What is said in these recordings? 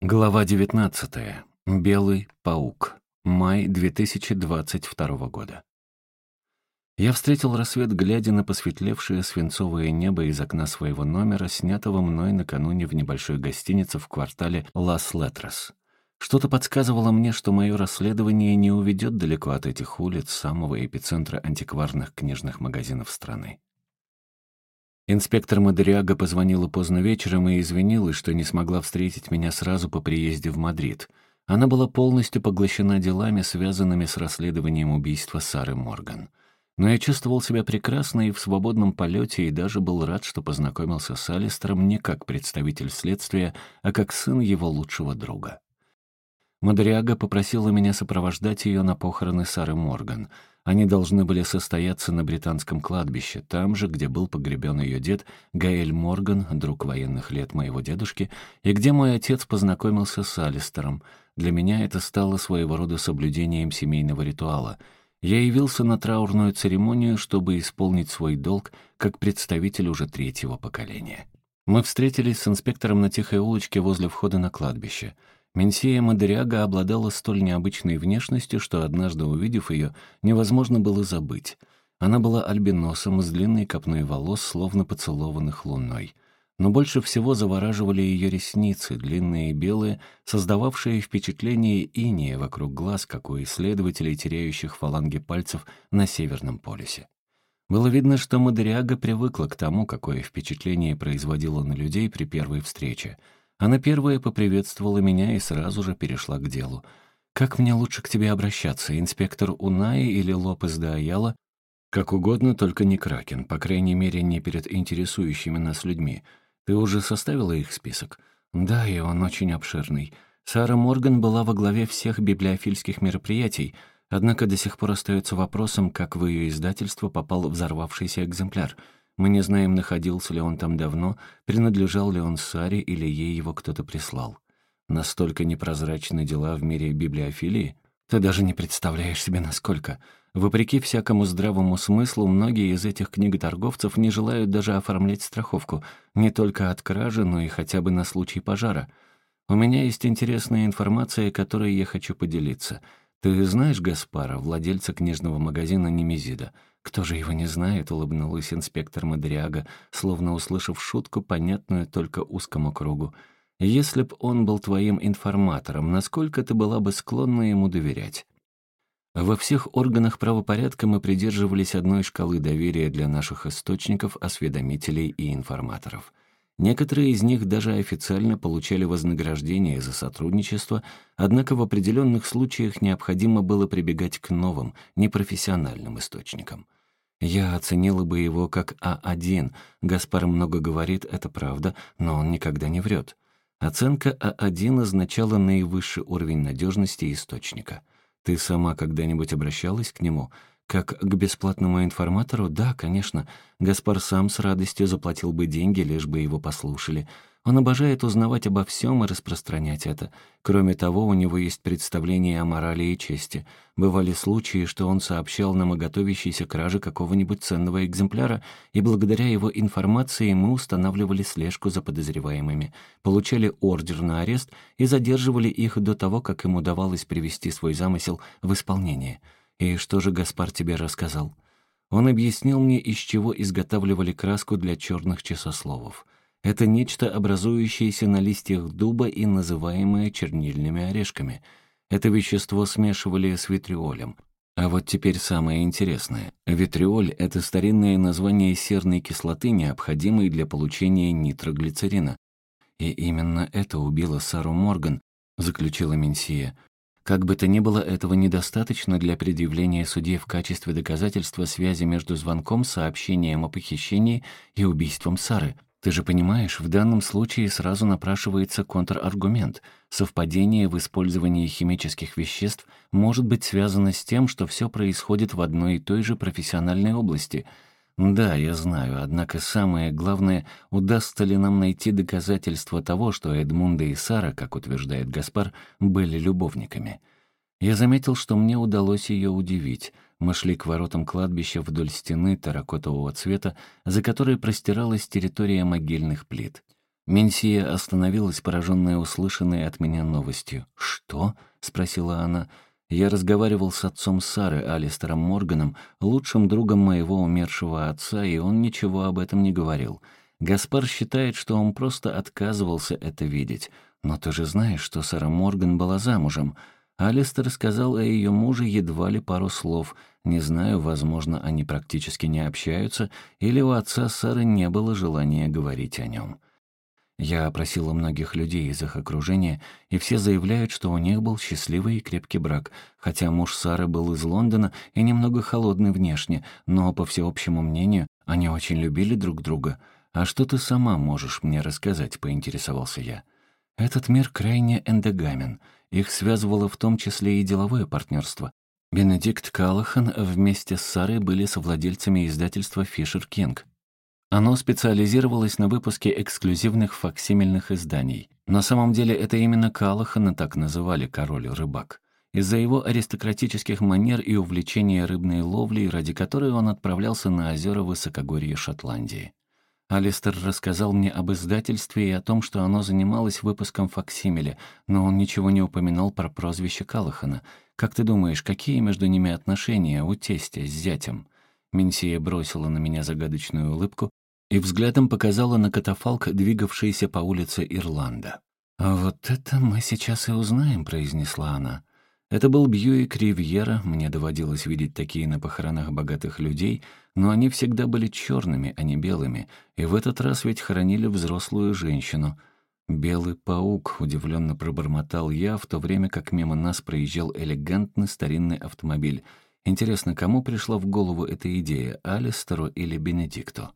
Глава 19. Белый паук. Май 2022 года. Я встретил рассвет, глядя на посветлевшее свинцовое небо из окна своего номера, снятого мной накануне в небольшой гостинице в квартале Лас-Летрос. Что-то подсказывало мне, что мое расследование не уведет далеко от этих улиц, самого эпицентра антикварных книжных магазинов страны. Инспектор Мадриаго позвонила поздно вечером и извинилась, что не смогла встретить меня сразу по приезде в Мадрид. Она была полностью поглощена делами, связанными с расследованием убийства Сары Морган. Но я чувствовал себя прекрасно и в свободном полете, и даже был рад, что познакомился с Алистером не как представитель следствия, а как сын его лучшего друга. Мадриаго попросила меня сопровождать ее на похороны Сары Морган. Они должны были состояться на британском кладбище, там же, где был погребен ее дед Гаэль Морган, друг военных лет моего дедушки, и где мой отец познакомился с Алистером. Для меня это стало своего рода соблюдением семейного ритуала. Я явился на траурную церемонию, чтобы исполнить свой долг как представитель уже третьего поколения. Мы встретились с инспектором на тихой улочке возле входа на кладбище. Менсия Мадриаго обладала столь необычной внешностью, что, однажды увидев ее, невозможно было забыть. Она была альбиносом с длинной копной волос, словно поцелованных луной. Но больше всего завораживали ее ресницы, длинные и белые, создававшие впечатление инея вокруг глаз, как у исследователей, теряющих фаланги пальцев на Северном полюсе. Было видно, что Мадриаго привыкла к тому, какое впечатление производила на людей при первой встрече. Она первая поприветствовала меня и сразу же перешла к делу. «Как мне лучше к тебе обращаться, инспектор Унаи или Лопес де Аяла?» «Как угодно, только не Кракен, по крайней мере, не перед интересующими нас людьми. Ты уже составила их список?» «Да, и он очень обширный. Сара Морган была во главе всех библиофильских мероприятий, однако до сих пор остается вопросом, как в ее издательство попал взорвавшийся экземпляр. Мы не знаем, находился ли он там давно, принадлежал ли он Саре или ей его кто-то прислал. Настолько непрозрачны дела в мире библиофилии? Ты даже не представляешь себе, насколько. Вопреки всякому здравому смыслу, многие из этих книготорговцев не желают даже оформлять страховку, не только от кражи, но и хотя бы на случай пожара. У меня есть интересная информация, которой я хочу поделиться. Ты знаешь Гаспара, владельца книжного магазина «Немезида»? «Кто же его не знает?» — улыбнулась инспектор Мадриаго, словно услышав шутку, понятную только узкому кругу. «Если б он был твоим информатором, насколько ты была бы склонна ему доверять?» Во всех органах правопорядка мы придерживались одной шкалы доверия для наших источников, осведомителей и информаторов. Некоторые из них даже официально получали вознаграждение за сотрудничество, однако в определенных случаях необходимо было прибегать к новым, непрофессиональным источникам. Я оценила бы его как А1. Гаспар много говорит, это правда, но он никогда не врет. Оценка А1 означала наивысший уровень надежности источника. Ты сама когда-нибудь обращалась к нему? Как к бесплатному информатору? Да, конечно. Гаспар сам с радостью заплатил бы деньги, лишь бы его послушали. Он обожает узнавать обо всем и распространять это. Кроме того, у него есть представление о морали и чести. Бывали случаи, что он сообщал нам о готовящейся краже какого-нибудь ценного экземпляра, и благодаря его информации мы устанавливали слежку за подозреваемыми, получали ордер на арест и задерживали их до того, как им удавалось привести свой замысел в исполнение. И что же Гаспар тебе рассказал? Он объяснил мне, из чего изготавливали краску для черных часословов. Это нечто, образующееся на листьях дуба и называемое чернильными орешками. Это вещество смешивали с витриолем. А вот теперь самое интересное. Витриоль — это старинное название серной кислоты, необходимой для получения нитроглицерина. И именно это убило Сару Морган, заключила Менсия. Как бы то ни было, этого недостаточно для предъявления судье в качестве доказательства связи между звонком, сообщением о похищении и убийством Сары. Ты же понимаешь, в данном случае сразу напрашивается контраргумент. Совпадение в использовании химических веществ может быть связано с тем, что все происходит в одной и той же профессиональной области. Да, я знаю, однако самое главное, удастся ли нам найти доказательства того, что Эдмунда и Сара, как утверждает Гаспар, были любовниками. Я заметил, что мне удалось ее удивить. Мы шли к воротам кладбища вдоль стены терракотового цвета, за которой простиралась территория могильных плит. Менсия остановилась, пораженная услышанной от меня новостью. «Что?» — спросила она. «Я разговаривал с отцом Сары, Алистером Морганом, лучшим другом моего умершего отца, и он ничего об этом не говорил. Гаспар считает, что он просто отказывался это видеть. Но ты же знаешь, что Сара Морган была замужем». Алистер сказал о ее муже едва ли пару слов. Не знаю, возможно, они практически не общаются, или у отца Сары не было желания говорить о нем. Я опросила многих людей из их окружения, и все заявляют, что у них был счастливый и крепкий брак, хотя муж Сары был из Лондона и немного холодный внешне, но, по всеобщему мнению, они очень любили друг друга. «А что ты сама можешь мне рассказать?» — поинтересовался я. Этот мир крайне эндогамен. Их связывало в том числе и деловое партнерство. Бенедикт Каллахан вместе с Сарой были совладельцами издательства «Фишер Кинг». Оно специализировалось на выпуске эксклюзивных факсимильных изданий. На самом деле это именно Каллахана так называли «король-рыбак». Из-за его аристократических манер и увлечения рыбной ловлей, ради которой он отправлялся на озера высокогорья Шотландии. Алистер рассказал мне об издательстве и о том, что оно занималось выпуском факсимиле, но он ничего не упоминал про прозвище Каллахана. Как ты думаешь, какие между ними отношения у тестя с зятем?» Менсия бросила на меня загадочную улыбку и взглядом показала на катафалк, двигавшийся по улице Ирланда. «А вот это мы сейчас и узнаем», — произнесла она. Это был Бьюик Ривьера, мне доводилось видеть такие на похоронах богатых людей, но они всегда были черными, а не белыми, и в этот раз ведь хоронили взрослую женщину. «Белый паук», — удивленно пробормотал я, в то время как мимо нас проезжал элегантный старинный автомобиль. Интересно, кому пришла в голову эта идея, Алистеру или Бенедикту?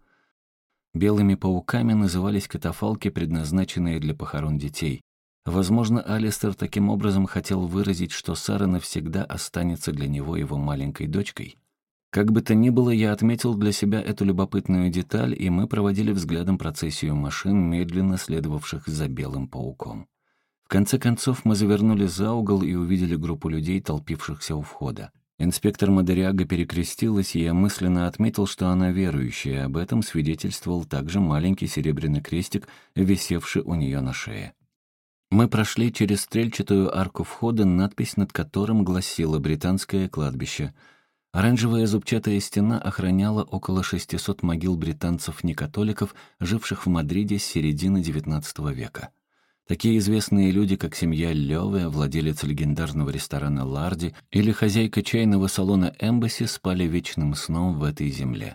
Белыми пауками назывались катафалки, предназначенные для похорон детей. Возможно, Алистер таким образом хотел выразить, что Сара навсегда останется для него его маленькой дочкой. Как бы то ни было, я отметил для себя эту любопытную деталь, и мы проводили взглядом процессию машин, медленно следовавших за белым пауком. В конце концов мы завернули за угол и увидели группу людей, толпившихся у входа. Инспектор Мадериага перекрестилась, и я мысленно отметил, что она верующая. Об этом свидетельствовал также маленький серебряный крестик, висевший у нее на шее. Мы прошли через стрельчатую арку входа, надпись над которым гласила «Британское кладбище». Оранжевая зубчатая стена охраняла около 600 могил британцев-некатоликов, живших в Мадриде с середины XIX века. Такие известные люди, как семья Лёве, владелец легендарного ресторана «Ларди» или хозяйка чайного салона «Эмбасси», спали вечным сном в этой земле.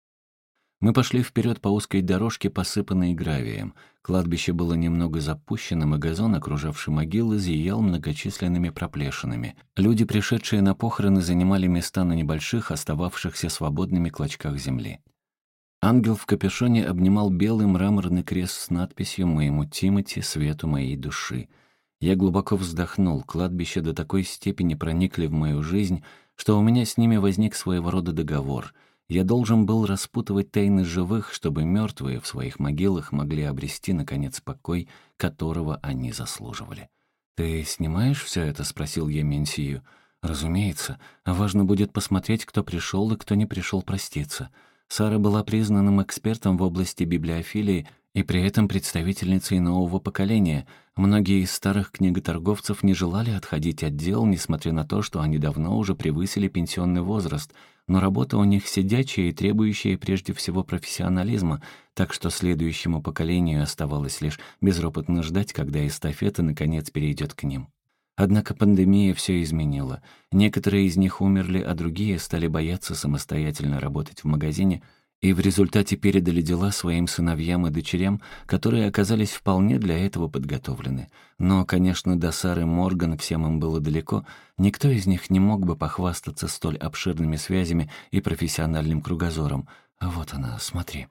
Мы пошли вперед по узкой дорожке, посыпанной гравием. Кладбище было немного запущенным, и газон, окружавший могилы, зиял многочисленными проплешинами. Люди, пришедшие на похороны, занимали места на небольших, остававшихся свободными клочках земли. Ангел в капюшоне обнимал белый мраморный крест с надписью «Моему Тимоти, свету моей души». Я глубоко вздохнул. Кладбища до такой степени проникли в мою жизнь, что у меня с ними возник своего рода договор. Я должен был распутывать тайны живых, чтобы мертвые в своих могилах могли обрести, наконец, покой, которого они заслуживали. «Ты снимаешь все это?» — спросил я Менсию. «Разумеется. Важно будет посмотреть, кто пришел и кто не пришел проститься». Сара была признанным экспертом в области библиофилии и при этом представительницей нового поколения. Многие из старых книготорговцев не желали отходить от дел, несмотря на то, что они давно уже превысили пенсионный возраст, но работа у них сидячая и требующая прежде всего профессионализма, так что следующему поколению оставалось лишь безропотно ждать, когда эстафета наконец перейдет к ним. Однако пандемия все изменила. Некоторые из них умерли, а другие стали бояться самостоятельно работать в магазине и в результате передали дела своим сыновьям и дочерям, которые оказались вполне для этого подготовлены. Но, конечно, до Сары Морган всем им было далеко, никто из них не мог бы похвастаться столь обширными связями и профессиональным кругозором. А вот она, смотри.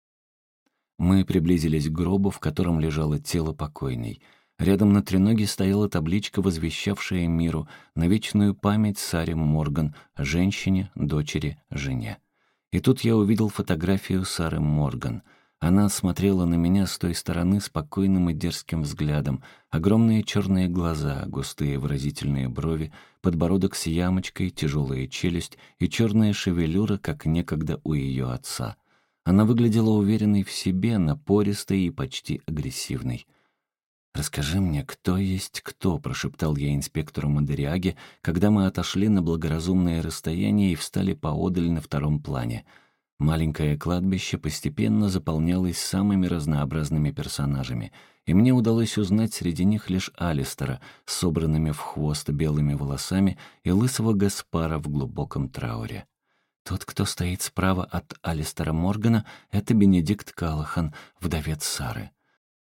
Мы приблизились к гробу, в котором лежало тело покойной. Рядом на треноге стояла табличка, возвещавшая миру на вечную память Саре Морган, женщине, дочери, жене. И тут я увидел фотографию Сары Морган. Она смотрела на меня с той стороны спокойным и дерзким взглядом, огромные черные глаза, густые выразительные брови, подбородок с ямочкой, тяжелая челюсть и черная шевелюра, как некогда у ее отца. Она выглядела уверенной в себе, напористой и почти агрессивной. «Расскажи мне, кто есть кто», — прошептал я инспектору Мадериаге, когда мы отошли на благоразумное расстояние и встали поодаль на втором плане. Маленькое кладбище постепенно заполнялось самыми разнообразными персонажами, и мне удалось узнать среди них лишь Алистера с собранными в хвост белыми волосами и лысого Гаспара в глубоком трауре. Тот, кто стоит справа от Алистера Моргана, это Бенедикт Каллахан, вдовец Сары.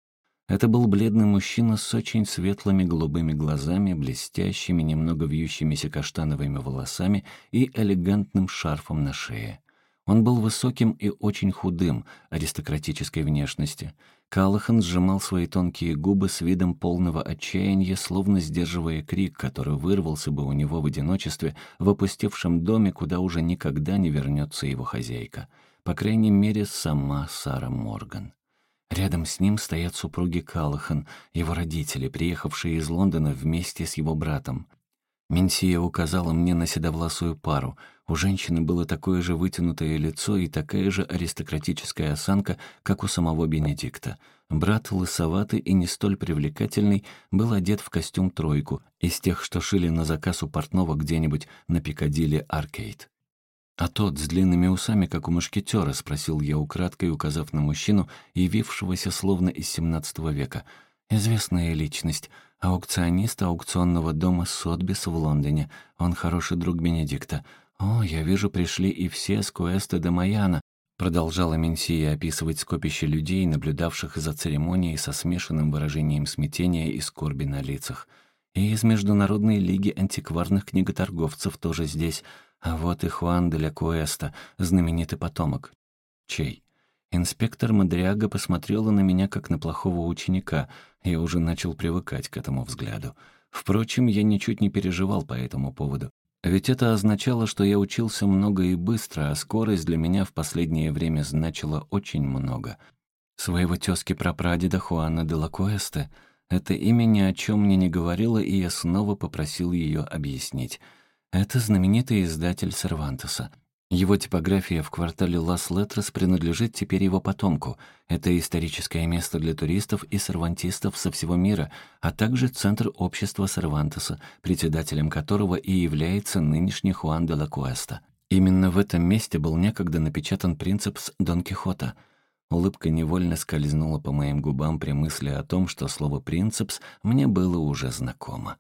Это был бледный мужчина с очень светлыми голубыми глазами, блестящими, немного вьющимися каштановыми волосами и элегантным шарфом на шее. Он был высоким и очень худым, аристократической внешности. Каллахан сжимал свои тонкие губы с видом полного отчаяния, словно сдерживая крик, который вырвался бы у него в одиночестве в опустевшем доме, куда уже никогда не вернется его хозяйка. По крайней мере, сама Сара Морган. Рядом с ним стоят супруги Каллахан, его родители, приехавшие из Лондона вместе с его братом. Менсия указала мне на седовласую пару. У женщины было такое же вытянутое лицо и такая же аристократическая осанка, как у самого Бенедикта. Брат, лысоватый и не столь привлекательный, был одет в костюм-тройку, из тех, что шили на заказ у портного где-нибудь на Пикадилли Аркейд. «А тот с длинными усами, как у мушкетера?» — спросил я украдкой, указав на мужчину, явившегося словно из XVII века. «Известная личность. Аукционист аукционного дома Сотбис в Лондоне. Он хороший друг Бенедикта. О, я вижу, пришли и все с Куэста де Майяна», — продолжала Менсия описывать скопище людей, наблюдавших за церемонией со смешанным выражением смятения и скорби на лицах. «И из Международной лиги антикварных книготорговцев тоже здесь. А вот и Хуан де ля Куэста, знаменитый потомок». «Чей?» Инспектор Мадриага посмотрела на меня, как на плохого ученика. Я уже начал привыкать к этому взгляду. Впрочем, я ничуть не переживал по этому поводу. Ведь это означало, что я учился много и быстро, а скорость для меня в последнее время значила очень много. Своего тезки-прапрадеда Хуана де ла Куэста. Это имя ни о чем мне не говорило, и я снова попросил ее объяснить. Это знаменитый издатель Сервантеса. Его типография в квартале Лас-Летрос принадлежит теперь его потомку. Это историческое место для туристов и сервантистов со всего мира, а также центр общества Сервантеса, председателем которого и является нынешний Хуан де ла Куэста. Именно в этом месте был некогда напечатан «Принцепс Дон Кихота». Улыбка невольно скользнула по моим губам при мысли о том, что слово «принцепс» мне было уже знакомо.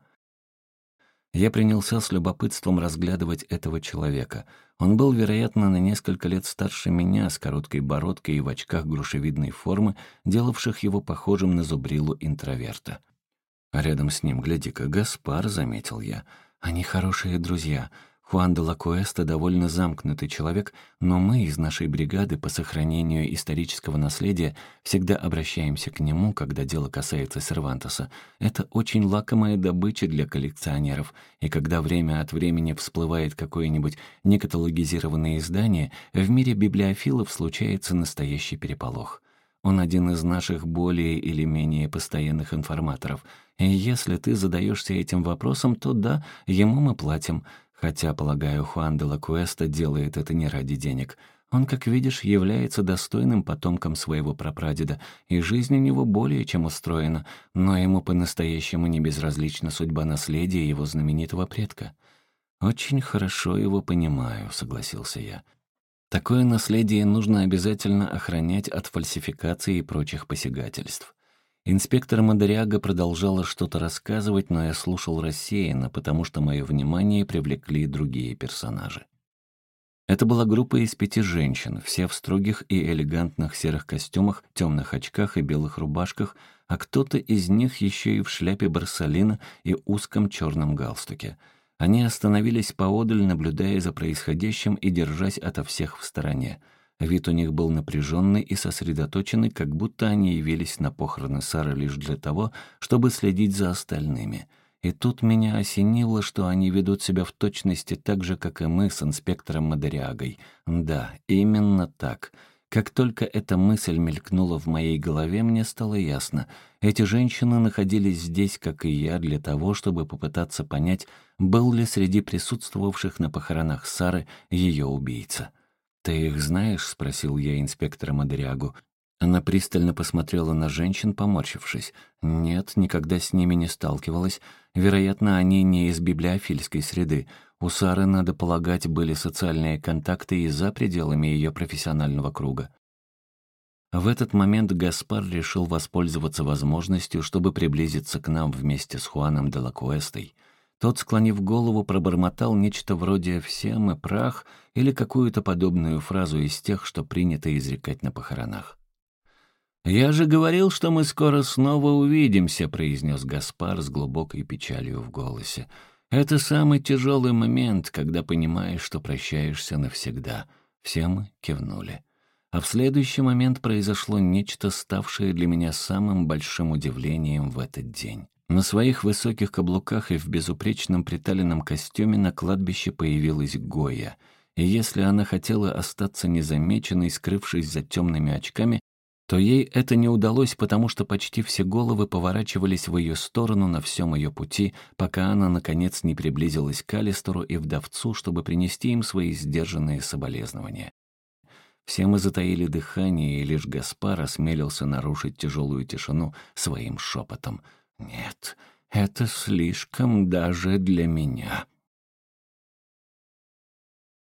Я принялся с любопытством разглядывать этого человека. Он был, вероятно, на несколько лет старше меня, с короткой бородкой и в очках грушевидной формы, делавших его похожим на зубрилу интроверта. А рядом с ним, гляди-ка, Гаспар, заметил я. Они хорошие друзья. Хуан де ла Куэста довольно замкнутый человек, но мы из нашей бригады по сохранению исторического наследия всегда обращаемся к нему, когда дело касается Сервантеса. Это очень лакомая добыча для коллекционеров, и когда время от времени всплывает какое-нибудь некаталогизированное издание, в мире библиофилов случается настоящий переполох. Он один из наших более или менее постоянных информаторов, и если ты задаешься этим вопросом, то да, ему мы платим. Хотя, полагаю, Хуан де ла Куэста делает это не ради денег. Он, как видишь, является достойным потомком своего прапрадеда, и жизнь у него более чем устроена, но ему по-настоящему не безразлична судьба наследия его знаменитого предка. «Очень хорошо его понимаю», — согласился я. «Такое наследие нужно обязательно охранять от фальсификации и прочих посягательств». Инспектор Мадериага продолжала что-то рассказывать, но я слушал рассеянно, потому что мое внимание привлекли другие персонажи. Это была группа из 5 женщин, все в строгих и элегантных серых костюмах, темных очках и белых рубашках, а кто-то из них еще и в шляпе барсалина и узком черном галстуке. Они остановились поодаль, наблюдая за происходящим и держась ото всех в стороне. Вид у них был напряженный и сосредоточенный, как будто они явились на похороны Сары лишь для того, чтобы следить за остальными. И тут меня осенило, что они ведут себя в точности так же, как и мы с инспектором Мадериагой. Да, именно так. Как только эта мысль мелькнула в моей голове, мне стало ясно. Эти женщины находились здесь, как и я, для того, чтобы попытаться понять, был ли среди присутствовавших на похоронах Сары ее убийца. «Ты их знаешь?» — спросил я инспектора Мадриагу. Она пристально посмотрела на женщин, поморщившись. «Нет, никогда с ними не сталкивалась. Вероятно, они не из библиофильской среды. У Сары, надо полагать, были социальные контакты и за пределами ее профессионального круга». В этот момент Гаспар решил воспользоваться возможностью, чтобы приблизиться к нам вместе с Хуаном де ла Куэстой. Тот, склонив голову, пробормотал нечто вроде «все мы прах» или какую-то подобную фразу из тех, что принято изрекать на похоронах. «Я же говорил, что мы скоро снова увидимся», — произнес Гаспар с глубокой печалью в голосе. «Это самый тяжелый момент, когда понимаешь, что прощаешься навсегда». Все мы кивнули. А в следующий момент произошло нечто, ставшее для меня самым большим удивлением в этот день. На своих высоких каблуках и в безупречном приталенном костюме на кладбище появилась Гойя. И если она хотела остаться незамеченной, скрывшись за темными очками, то ей это не удалось, потому что почти все головы поворачивались в ее сторону на всем ее пути, пока она, наконец, не приблизилась к Алистеру и вдовцу, чтобы принести им свои сдержанные соболезнования. Все мы затаили дыхание, и лишь Гаспар осмелился нарушить тяжелую тишину своим шепотом. «Нет, это слишком даже для меня».